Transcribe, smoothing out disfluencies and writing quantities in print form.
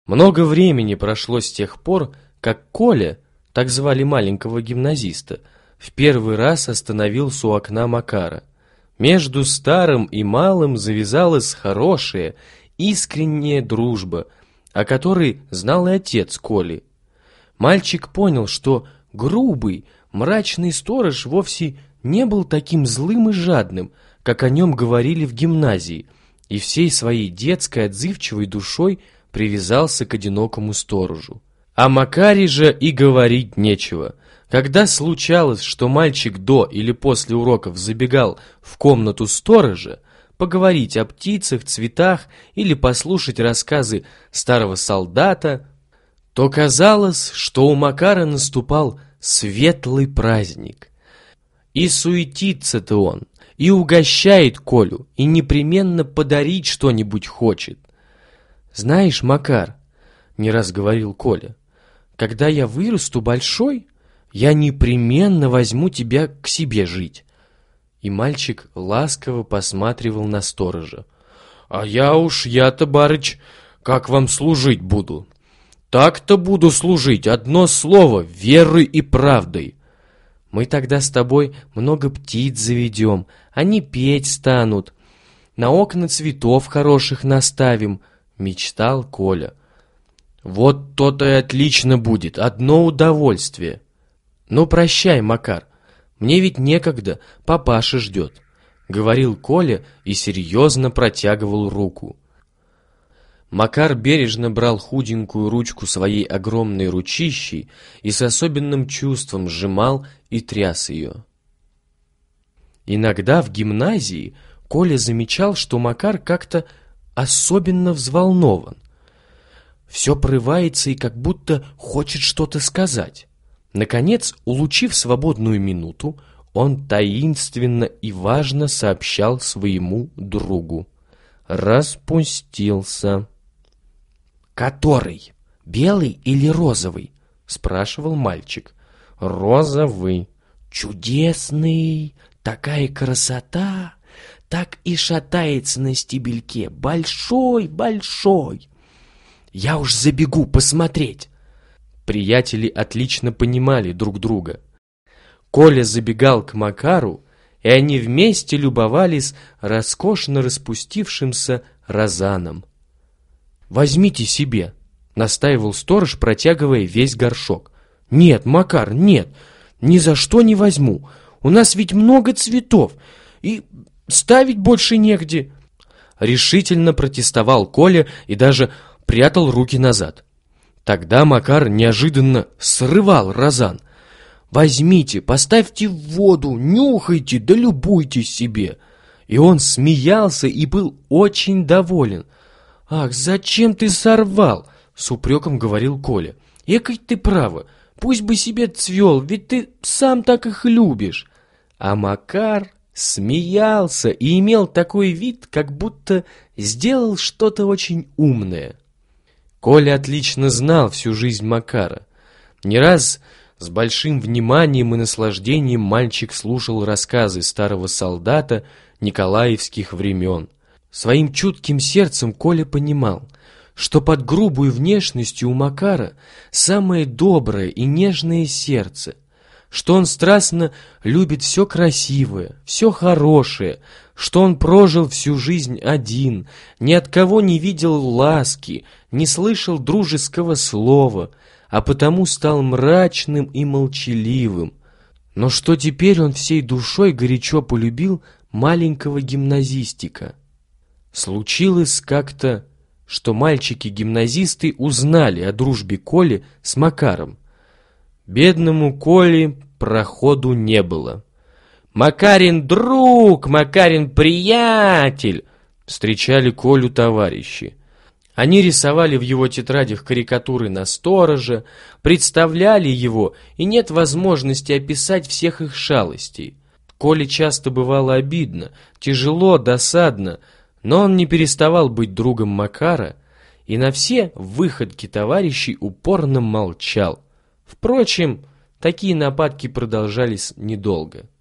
Много времени прошло с тех пор, как Коля, так звали маленького гимназиста, в первый раз остановился у окна Макара. Между старым и малым завязалась хорошая, искренняя дружба, о которой знал и отец Коли. Мальчик понял, что грубый, мрачный сторож вовсе не был таким злым и жадным, как о нем говорили в гимназии, и всей своей детской отзывчивой душой привязался к одинокому сторожу. О Макаре же и говорить нечего. Когда случалось, что мальчик до или после уроков забегал в комнату сторожа, поговорить о птицах, цветах или послушать рассказы старого солдата, то казалось, что у Макара наступал светлый праздник. И суетится-то он, и угощает Колю, и непременно подарить что-нибудь хочет. «Знаешь, Макар, — не раз говорил Коля, — когда я вырасту большой, я непременно возьму тебя к себе жить». И мальчик ласково посматривал на сторожа. «А я-то, барыч, как вам служить буду? Так-то буду служить, одно слово, верой и правдой». «Мы тогда с тобой много птиц заведем, они петь станут, на окна цветов хороших наставим», — мечтал Коля. «Вот то-то и отлично будет, одно удовольствие». «Ну, прощай, Макар, мне ведь некогда, папаша ждет», — говорил Коля и серьезно протягивал руку. Макар бережно брал худенькую ручку своей огромной ручищей и с особенным чувством сжимал и тряс ее. Иногда в гимназии Коля замечал, что Макар как-то особенно взволнован. Все порывается и как будто хочет что-то сказать. Наконец, улучив свободную минуту, он таинственно и важно сообщал своему другу: «Распустился». «Который? Белый или розовый?» — спрашивал мальчик. «Розовый». «Чудесный! Такая красота! Так и шатается на стебельке. Большой-большой! Я уж забегу посмотреть». Приятели отлично понимали друг друга. Коля забегал к Макару, и они вместе любовались роскошно распустившимся розаном. «Возьмите себе», — настаивал сторож, протягивая весь горшок. «Нет, Макар, нет, ни за что не возьму. У нас ведь много цветов, и ставить больше негде». Решительно протестовал Коля и даже прятал руки назад. Тогда Макар неожиданно срывал розан. «Возьмите, поставьте в воду, нюхайте, да любуйтесь себе». И он смеялся и был очень доволен. «Ах, зачем ты сорвал?» — с упреком говорил Коля. «Экой ты право, пусть бы себе цвел, ведь ты сам так их любишь». А Макар смеялся и имел такой вид, как будто сделал что-то очень умное. Коля отлично знал всю жизнь Макара. Не раз с большим вниманием и наслаждением мальчик слушал рассказы старого солдата николаевских времен. Своим чутким сердцем Коля понимал, что под грубой внешностью у Макара самое доброе и нежное сердце, что он страстно любит все красивое, все хорошее, что он прожил всю жизнь один, ни от кого не видел ласки, не слышал дружеского слова, а потому стал мрачным и молчаливым, но что теперь он всей душой горячо полюбил маленького гимназистика. Случилось как-то, что мальчики-гимназисты узнали о дружбе Коли с Макаром. Бедному Коле проходу не было. «Макарин друг! Макарин приятель!» встречали Колю товарищи. Они рисовали в его тетрадях карикатуры на сторожа, представляли его, и нет возможности описать всех их шалостей. Коле часто бывало обидно, тяжело, досадно, но он не переставал быть другом Макара и на все выходки товарищей упорно молчал. Впрочем, такие нападки продолжались недолго.